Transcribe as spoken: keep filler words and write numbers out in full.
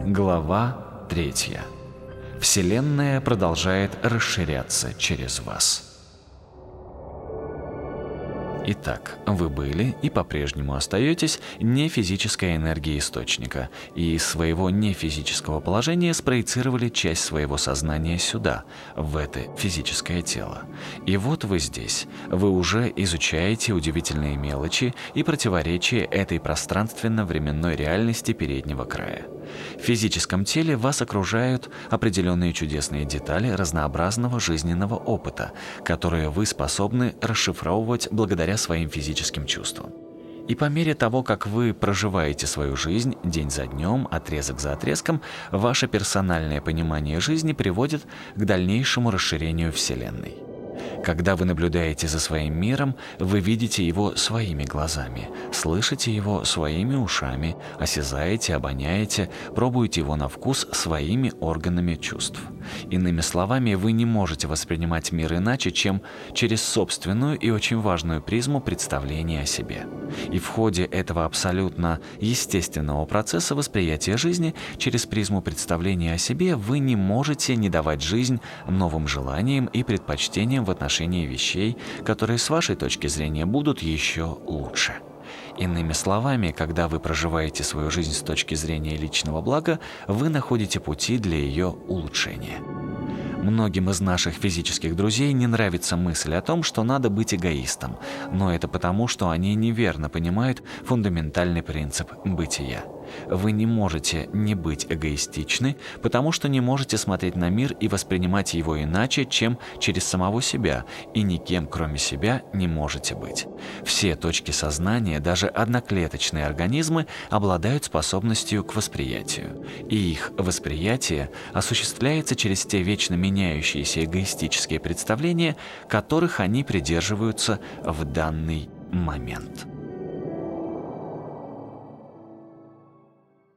Глава третья. Вселенная продолжает расширяться через вас. Итак, вы были и по-прежнему остаетесь нефизической энергией источника, и из своего нефизического положения спроецировали часть своего сознания сюда, в это физическое тело. И вот вы здесь. Вы уже изучаете удивительные мелочи и противоречия этой пространственно-временной реальности переднего края. В физическом теле вас окружают определенные чудесные детали разнообразного жизненного опыта, которые вы способны расшифровывать благодаря своим физическим чувствам. И по мере того, как вы проживаете свою жизнь день за днем, отрезок за отрезком, ваше персональное понимание жизни приводит к дальнейшему расширению Вселенной. Когда вы наблюдаете за своим миром, вы видите его своими глазами, слышите его своими ушами, осязаете, обоняете, пробуете его на вкус своими органами чувств. Иными словами, вы не можете воспринимать мир иначе, чем через собственную и очень важную призму представления о себе. И в ходе этого абсолютно естественного процесса восприятия жизни через призму представления о себе вы не можете не давать жизнь новым желаниям и предпочтениям в отношении вещей, которые с вашей точки зрения будут еще лучше. Иными словами, когда вы проживаете свою жизнь с точки зрения личного блага, вы находите пути для ее улучшения. Многим из наших физических друзей не нравится мысль о том, что надо быть эгоистом, но это потому, что они неверно понимают фундаментальный принцип бытия. Вы не можете не быть эгоистичны, потому что не можете смотреть на мир и воспринимать его иначе, чем через самого себя, и никем, кроме себя, не можете быть. Все точки сознания, даже одноклеточные организмы, обладают способностью к восприятию, и их восприятие осуществляется через те вечно меняющиеся эгоистические представления, которых они придерживаются в данный момент.